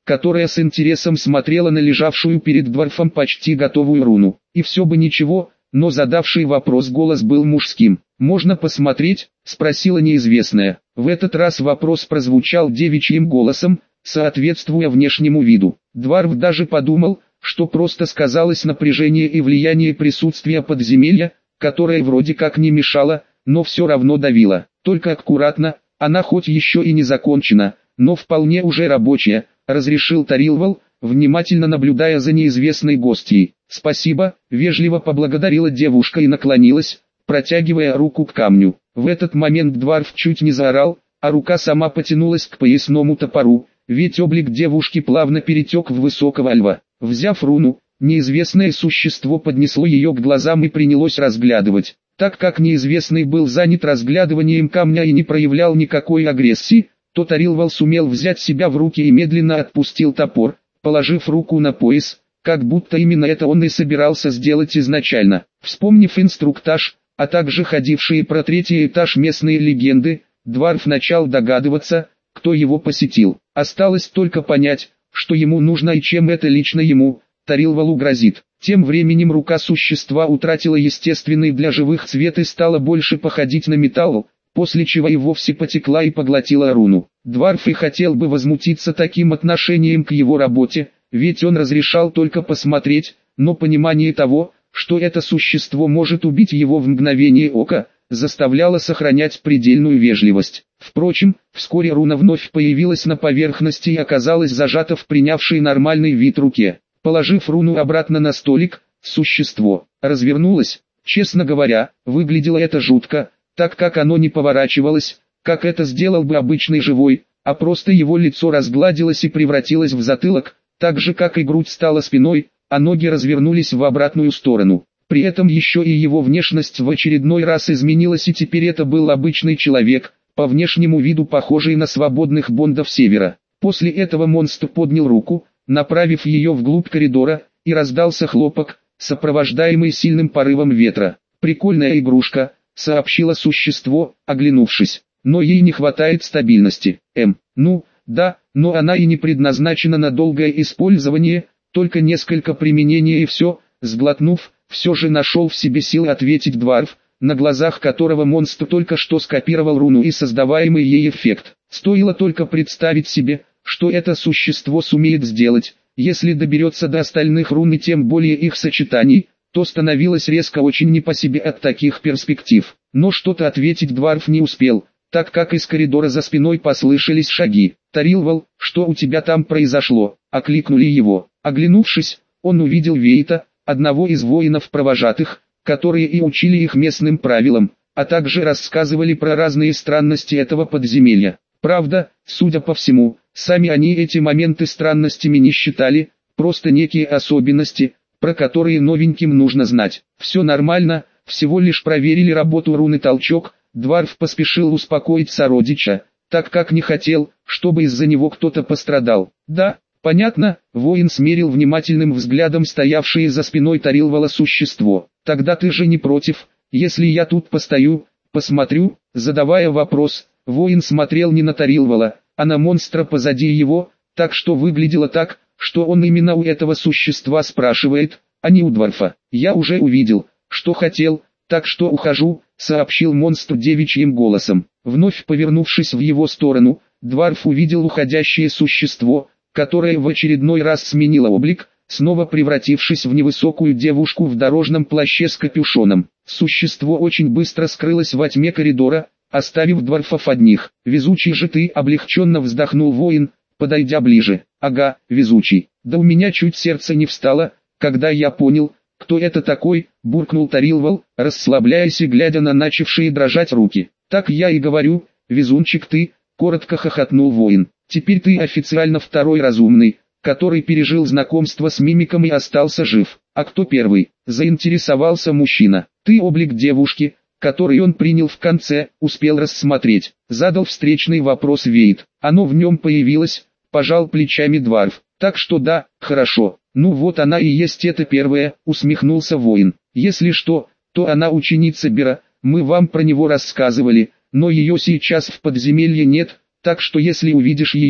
которая с интересом смотрела на лежавшую перед дворфом почти готовую руну. И все бы ничего, но задавший вопрос голос был мужским. «Можно посмотреть?» – спросила неизвестная. В этот раз вопрос прозвучал девичьим голосом, соответствуя внешнему виду. Дворф даже подумал, что просто сказалось напряжение и влияние присутствия подземелья, которое вроде как не мешало, но все равно давило. Только аккуратно, она хоть еще и не закончена, но вполне уже рабочая, разрешил Тарилвал, внимательно наблюдая за неизвестной гостьей. «Спасибо», — вежливо поблагодарила девушка и наклонилась, протягивая руку к камню. В этот момент Дворф чуть не заорал, а рука сама потянулась к поясному топору, ведь облик девушки плавно перетек в высокого льва. Взяв руну, неизвестное существо поднесло ее к глазам и принялось разглядывать. Так как неизвестный был занят разглядыванием камня и не проявлял никакой агрессии, то Тарилвал сумел взять себя в руки и медленно отпустил топор, положив руку на пояс, как будто именно это он и собирался сделать изначально. Вспомнив инструктаж, а также ходившие про третий этаж местные легенды, Дворф начал догадываться, кто его посетил. Осталось только понять, что ему нужно и чем это лично ему, Тарилвалу, грозит. Тем временем рука существа утратила естественный для живых цвет и стала больше походить на металл, после чего и вовсе потекла и поглотила руну. Дворф и хотел бы возмутиться таким отношением к его работе, ведь он разрешал только посмотреть, но понимание того, что это существо может убить его в мгновение ока, заставляло сохранять предельную вежливость. Впрочем, вскоре руна вновь появилась на поверхности и оказалась зажата в принявшей нормальный вид руке. Положив руну обратно на столик, существо развернулось. Честно говоря, выглядело это жутко, так как оно не поворачивалось, как это сделал бы обычный живой, а просто его лицо разгладилось и превратилось в затылок, так же как и грудь стала спиной, а ноги развернулись в обратную сторону. При этом еще и его внешность в очередной раз изменилась, и теперь это был обычный человек, по внешнему виду похожий на свободных бондов севера. После этого монстр поднял руку, направив ее вглубь коридора, и раздался хлопок, сопровождаемый сильным порывом ветра. «Прикольная игрушка», — сообщило существо, оглянувшись. «Но ей не хватает стабильности». М. Ну, да, но она и не предназначена на долгое использование, только несколько применений и все. Сглотнув, все же нашел в себе силы ответить Дворф, на глазах которого монстр только что скопировал руну и создаваемый ей эффект. Стоило только представить себе, что это существо сумеет сделать, если доберется до остальных рун и тем более их сочетаний, то становилось резко очень не по себе от таких перспектив. Но что-то ответить Дворф не успел, так как из коридора за спиной послышались шаги. «Тарилвал, что у тебя там произошло?» — окликнули его. Оглянувшись, он увидел Вейта, одного из воинов-провожатых, которые и учили их местным правилам, а также рассказывали про разные странности этого подземелья. Правда, судя по всему, сами они эти моменты странностями не считали, просто некие особенности, про которые новеньким нужно знать. Все нормально, всего лишь проверили работу руны толчок. Дворф поспешил успокоить сородича, так как не хотел, чтобы из-за него кто-то пострадал. «Да, понятно», — воин смерил внимательным взглядом стоявшее за спиной Тарилвала существо. «Тогда ты же не против, если я тут постою, посмотрю?» Задавая вопрос, воин смотрел не на Тарилвала, а на монстра позади его, так что выглядело так, что он именно у этого существа спрашивает, а не у Дворфа. «Я уже увидел, что хотел, так что ухожу», — сообщил монстр девичьим голосом. Вновь повернувшись в его сторону, Дворф увидел уходящее существо, которое в очередной раз сменило облик, снова превратившись в невысокую девушку в дорожном плаще с капюшоном. Существо очень быстро скрылось во тьме коридора, оставив Дворфов одних. «Везучий же ты!» — облегченно вздохнул воин, подойдя ближе. «Ага, везучий. Да у меня чуть сердце не встало, когда я понял, кто это такой», — буркнул Тарилвал, расслабляясь и глядя на начавшие дрожать руки. «Так я и говорю, везунчик ты», — коротко хохотнул воин. «Теперь ты официально второй разумный, который пережил знакомство с мимиком и остался жив». «А кто первый?» — заинтересовался мужчина. «Ты облик девушки, который он принял в конце, успел рассмотреть». Задал встречный вопрос Вейт. «Оно в нем появилось», — пожал плечами Дворф. «Так что да, хорошо. Ну вот она и есть эта первая», — усмехнулся воин. «Если что, то она ученица Бера, мы вам про него рассказывали, но ее сейчас в подземелье нет, так что если увидишь ее,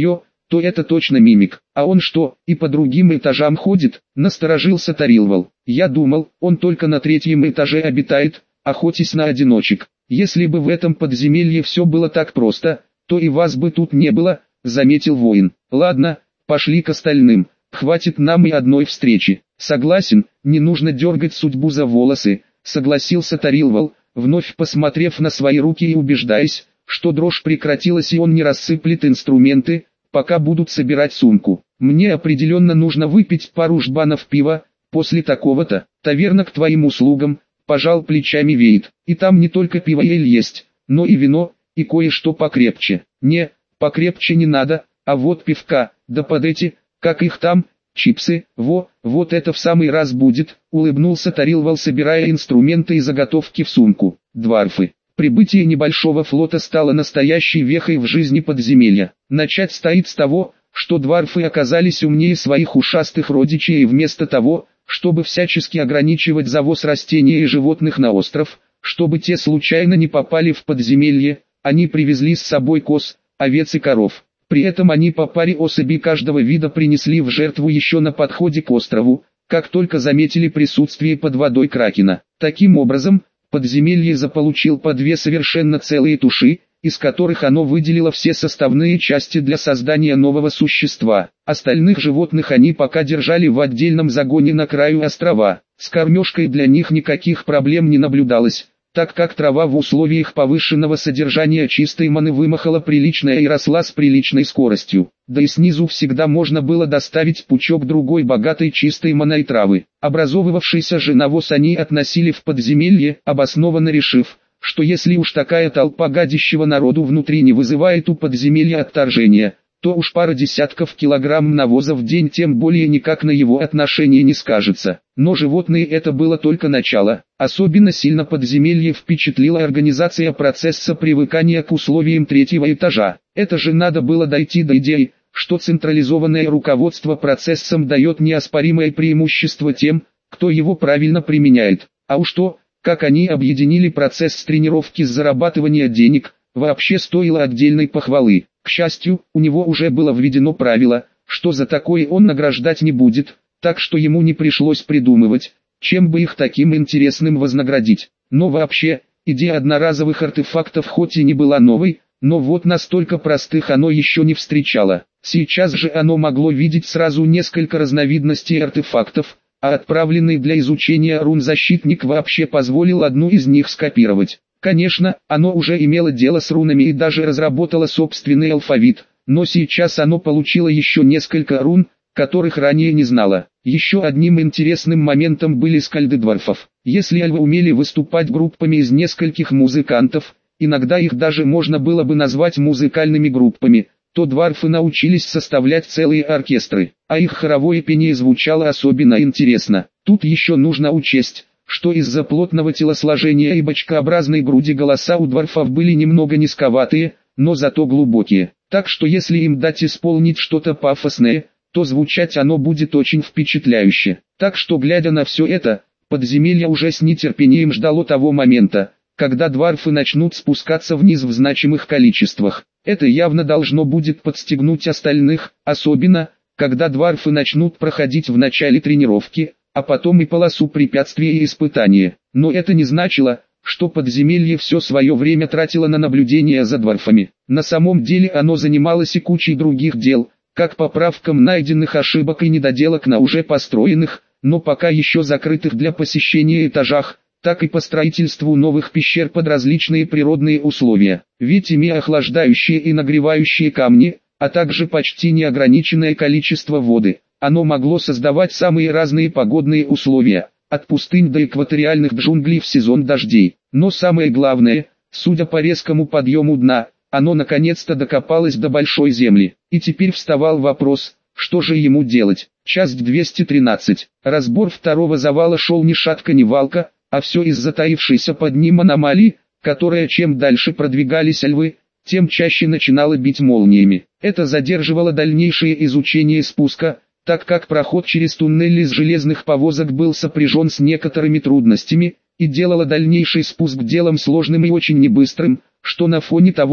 то это точно мимик. А он что, и по другим этажам ходит? Насторожился Тарилвал. Я думал, он только на третьем этаже обитает, охотясь на одиночек. Если бы в этом подземелье все было так просто, то и вас бы тут не было, заметил воин. Ладно, пошли к остальным, хватит нам и одной встречи. Согласен, не нужно дергать судьбу за волосы, согласился Тарилвал, вновь посмотрев на свои руки и убеждаясь, что дрожь прекратилась и он не рассыплет инструменты, пока будут собирать сумку. Мне определенно нужно выпить пару жбанов пива, после такого-то, таверна к твоим услугам, пожал плечами Вейд. И там не только пиво и эль есть, но и вино, и кое-что покрепче. Не, покрепче не надо, а вот пивка, да под эти, как их там, чипсы, во, вот это в самый раз будет, улыбнулся Тарилвал, собирая инструменты и заготовки в сумку. Дварфы. Прибытие небольшого флота стало настоящей вехой в жизни подземелья. Начать стоит с того, что дварфы оказались умнее своих ушастых родичей и вместо того, чтобы всячески ограничивать завоз растений и животных на остров, чтобы те случайно не попали в подземелье, они привезли с собой коз, овец и коров. При этом они по паре особей каждого вида принесли в жертву еще на подходе к острову, как только заметили присутствие под водой кракена. Таким образом, подземелье заполучил по две совершенно целые туши, из которых оно выделило все составные части для создания нового существа. Остальных животных они пока держали в отдельном загоне на краю острова. С кормежкой для них никаких проблем не наблюдалось, так как трава в условиях повышенного содержания чистой маны вымахала приличная и росла с приличной скоростью. Да и снизу всегда можно было доставить пучок другой богатой чистой маной травы. Образовывавшийся же навоз они относили в подземелье, обоснованно решив, что если уж такая толпа гадящего народу внутри не вызывает у подземелья отторжения, то уж пара десятков килограмм навоза в день тем более никак на его отношение не скажется. Но животные это было только начало. Особенно сильно подземелье впечатлила организация процесса привыкания к условиям третьего этажа. Это же надо было дойти до идеи, что централизованное руководство процессом дает неоспоримое преимущество тем, кто его правильно применяет. А уж то, как они объединили процесс тренировки с зарабатывания денег, вообще стоило отдельной похвалы. К счастью, у него уже было введено правило, что за такое он награждать не будет, так что ему не пришлось придумывать, чем бы их таким интересным вознаградить. Но вообще, идея одноразовых артефактов хоть и не была новой, но вот настолько простых оно еще не встречало. Сейчас же оно могло видеть сразу несколько разновидностей артефактов, а отправленный для изучения рун защитник вообще позволил одну из них скопировать. Конечно, оно уже имело дело с рунами и даже разработало собственный алфавит, но сейчас оно получило еще несколько рун, которых ранее не знало. Еще одним интересным моментом были скальды дварфов. Если альвы умели выступать группами из нескольких музыкантов, иногда их даже можно было бы назвать музыкальными группами, то дварфы научились составлять целые оркестры, а их хоровое пение звучало особенно интересно. Тут еще нужно учесть, что из-за плотного телосложения и бочкообразной груди голоса у дварфов были немного низковатые, но зато глубокие. Так что если им дать исполнить что-то пафосное, то звучать оно будет очень впечатляюще. Так что, глядя на все это, подземелье уже с нетерпением ждало того момента, когда дварфы начнут спускаться вниз в значимых количествах. Это явно должно будет подстегнуть остальных, особенно, когда дварфы начнут проходить в начале тренировки, а потом и полосу препятствий и испытания. Но это не значило, что подземелье все свое время тратило на наблюдение за дварфами. На самом деле оно занималось и кучей других дел, как поправкам найденных ошибок и недоделок на уже построенных, но пока еще закрытых для посещения этажах, так и по строительству новых пещер под различные природные условия. Ведь имея охлаждающие и нагревающие камни, а также почти неограниченное количество воды, оно могло создавать самые разные погодные условия, от пустынь до экваториальных джунглей в сезон дождей. Но самое главное, судя по резкому подъему дна, оно наконец-то докопалось до большой земли. И теперь вставал вопрос, что же ему делать. Часть двести тринадцать. Разбор второго завала шел ни шатка ни валка, а все из затаившейся под ним аномалии, которая чем дальше продвигались львы, тем чаще начинала бить молниями. Это задерживало дальнейшее изучение спуска, так как проход через туннели из железных повозок был сопряжен с некоторыми трудностями, и делало дальнейший спуск делом сложным и очень небыстрым, что на фоне того,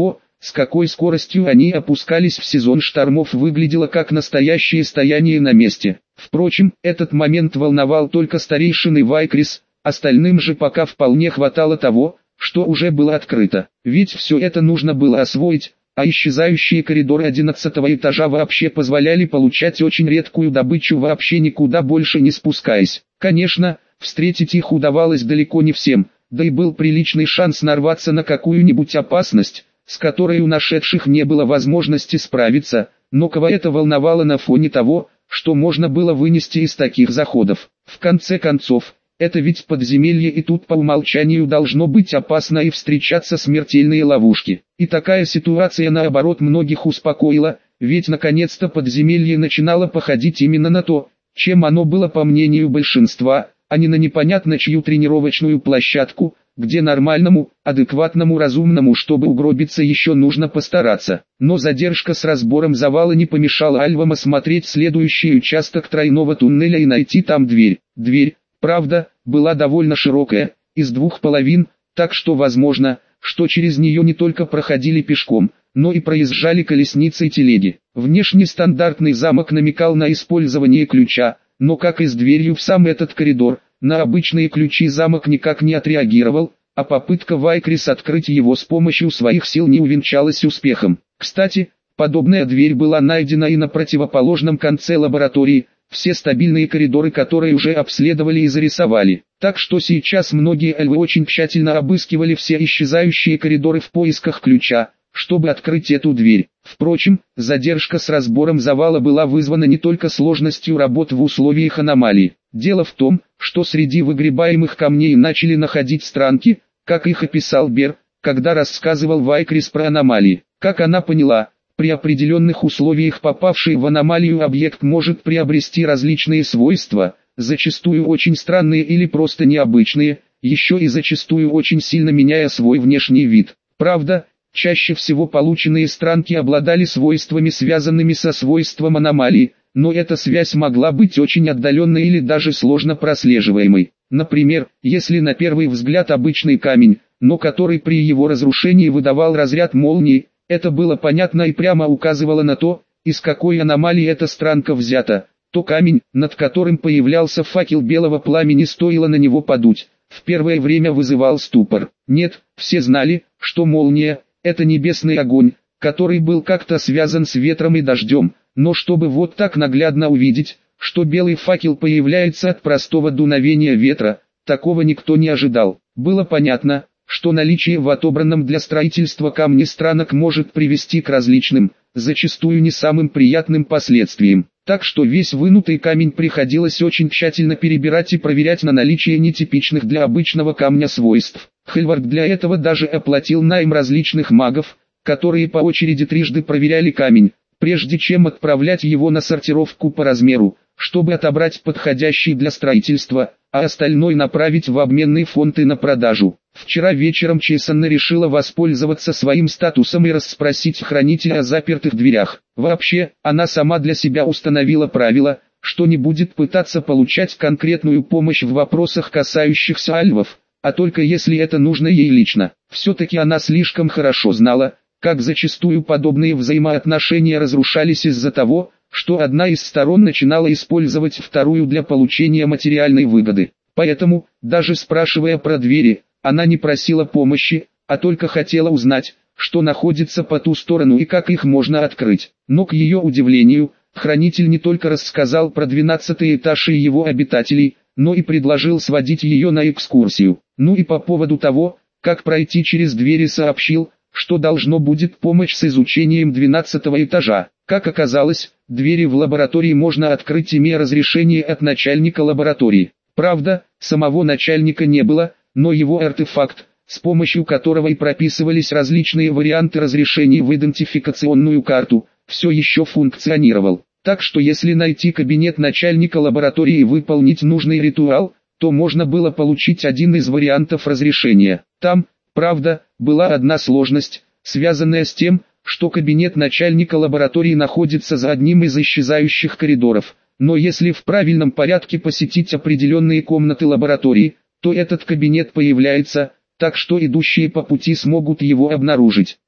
С какой скоростью они опускались в сезон штормов, выглядело как настоящее стояние на месте. Впрочем, этот момент волновал только старейшины Вайкрис, остальным же пока вполне хватало того, что уже было открыто. Ведь все это нужно было освоить, а исчезающие коридоры одиннадцатого этажа вообще позволяли получать очень редкую добычу, вообще никуда больше не спускаясь. Конечно, встретить их удавалось далеко не всем, да и был приличный шанс нарваться на какую-нибудь опасность, с которой у нашедших не было возможности справиться, но кого это волновало на фоне того, что можно было вынести из таких заходов. В конце концов, это ведь подземелье, и тут по умолчанию должно быть опасно и встречаться смертельные ловушки. И такая ситуация наоборот многих успокоила, ведь наконец-то подземелье начинало походить именно на то, чем оно было по мнению большинства, а не на непонятно чью тренировочную площадку, где нормальному, адекватному, разумному, чтобы угробиться, еще нужно постараться. Но задержка с разбором завала не помешала Альвам осмотреть следующий участок тройного туннеля и найти там дверь. Дверь, правда, была довольно широкая, из двух половин, так что возможно, что через нее не только проходили пешком, но и проезжали колесницы и телеги. Внешне стандартный замок намекал на использование ключа, но как и с дверью в сам этот коридор, на обычные ключи замок никак не отреагировал, а попытка Вайкрис открыть его с помощью своих сил не увенчалась успехом. Кстати, подобная дверь была найдена и на противоположном конце лаборатории, все стабильные коридоры которые уже обследовали и зарисовали. Так что сейчас многие эльвы очень тщательно обыскивали все исчезающие коридоры в поисках ключа, чтобы открыть эту дверь. Впрочем, задержка с разбором завала была вызвана не только сложностью работ в условиях аномалии. Дело в том, что среди выгребаемых камней начали находить странки, как их описал Бер, когда рассказывал Вайкрис про аномалии. Как она поняла, при определенных условиях попавший в аномалию объект может приобрести различные свойства, зачастую очень странные или просто необычные, еще и зачастую очень сильно меняя свой внешний вид. Правда, чаще всего полученные странки обладали свойствами, связанными со свойством аномалии, но эта связь могла быть очень отдаленной или даже сложно прослеживаемой. Например, если на первый взгляд обычный камень, но который при его разрушении выдавал разряд молнии, это было понятно и прямо указывало на то, из какой аномалии эта странка взята, то камень, над которым появлялся факел белого пламени, стоило на него подуть, в первое время вызывал ступор. Нет, все знали, что молния – это небесный огонь, который был как-то связан с ветром и дождем, но чтобы вот так наглядно увидеть, что белый факел появляется от простого дуновения ветра, такого никто не ожидал. Было понятно, что наличие в отобранном для строительства камне странок может привести к различным, зачастую не самым приятным последствиям. Так что весь вынутый камень приходилось очень тщательно перебирать и проверять на наличие нетипичных для обычного камня свойств. Хельвард для этого даже оплатил найм различных магов, которые по очереди трижды проверяли камень, прежде чем отправлять его на сортировку по размеру, чтобы отобрать подходящий для строительства, а остальной направить в обменный фонд и на продажу. Вчера вечером Чесанна решила воспользоваться своим статусом и расспросить хранителя о запертых дверях. Вообще, она сама для себя установила правило, что не будет пытаться получать конкретную помощь в вопросах, касающихся альвов, а только если это нужно ей лично. Все-таки она слишком хорошо знала, как зачастую подобные взаимоотношения разрушались из-за того, что одна из сторон начинала использовать вторую для получения материальной выгоды. Поэтому, даже спрашивая про двери, она не просила помощи, а только хотела узнать, что находится по ту сторону и как их можно открыть. Но к ее удивлению, хранитель не только рассказал про двенадцатый этаж и его обитателей, но и предложил сводить ее на экскурсию. Ну и по поводу того, как пройти через двери, сообщил, что должно будет помочь с изучением двенадцатого этажа. Как оказалось, двери в лаборатории можно открыть, имея разрешение от начальника лаборатории. Правда, самого начальника не было, но его артефакт, с помощью которого и прописывались различные варианты разрешений в идентификационную карту, все еще функционировал. Так что если найти кабинет начальника лаборатории и выполнить нужный ритуал, то можно было получить один из вариантов разрешения. Там, правда, была одна сложность, связанная с тем, что кабинет начальника лаборатории находится за одним из исчезающих коридоров, но если в правильном порядке посетить определенные комнаты лаборатории, то этот кабинет появляется, так что идущие по пути смогут его обнаружить.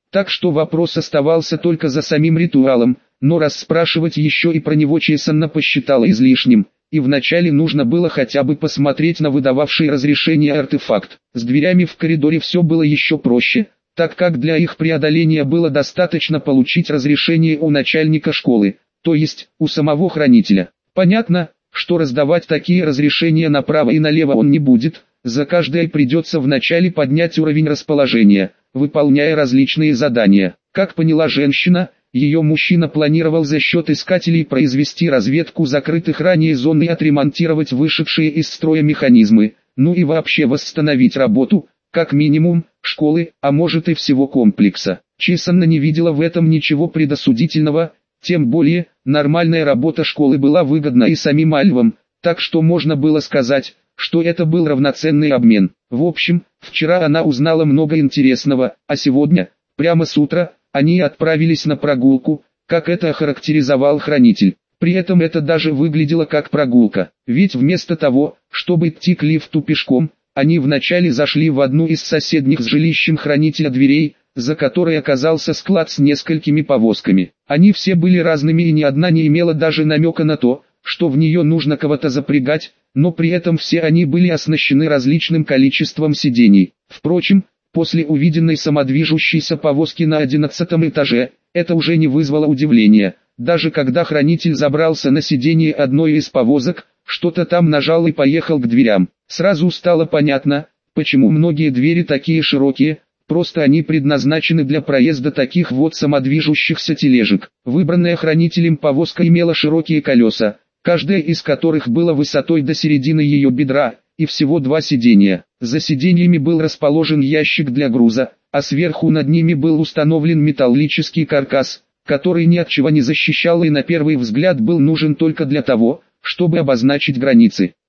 Так что вопрос оставался только за самим ритуалом, но расспрашивать еще и про него Чесанна посчитала излишним, и вначале нужно было хотя бы посмотреть на выдававший разрешение артефакт. С дверями в коридоре все было еще проще, так как для их преодоления было достаточно получить разрешение у начальника школы, то есть у самого хранителя. Понятно, что раздавать такие разрешения направо и налево он не будет, за каждое придется вначале поднять уровень расположения, выполняя различные задания. Как поняла женщина, ее мужчина планировал за счет искателей произвести разведку закрытых ранее зон и отремонтировать вышедшие из строя механизмы, ну и вообще восстановить работу, как минимум, школы, а может и всего комплекса. Чесанна не видела в этом ничего предосудительного, тем более, нормальная работа школы была выгодна и самим альвам, так что можно было сказать, что это был равноценный обмен. В общем, вчера она узнала много интересного, а сегодня, прямо с утра, они отправились на прогулку, как это охарактеризовал хранитель. При этом это даже выглядело как прогулка, ведь вместо того, чтобы идти к лифту пешком, они вначале зашли в одну из соседних с жилищем хранителя дверей, за которой оказался склад с несколькими повозками. Они все были разными и ни одна не имела даже намека на то, что в нее нужно кого-то запрягать, но при этом все они были оснащены различным количеством сидений. Впрочем, после увиденной самодвижущейся повозки на одиннадцатом этаже, это уже не вызвало удивления. Даже когда хранитель забрался на сиденье одной из повозок, что-то там нажал и поехал к дверям. Сразу стало понятно, почему многие двери такие широкие, просто они предназначены для проезда таких вот самодвижущихся тележек. Выбранная хранителем повозка имела широкие колеса, каждая из которых была высотой до середины ее бедра, и всего два сиденья. За сиденьями был расположен ящик для груза, а сверху над ними был установлен металлический каркас, который ни от чего не защищал и на первый взгляд был нужен только для того, чтобы обозначить границы.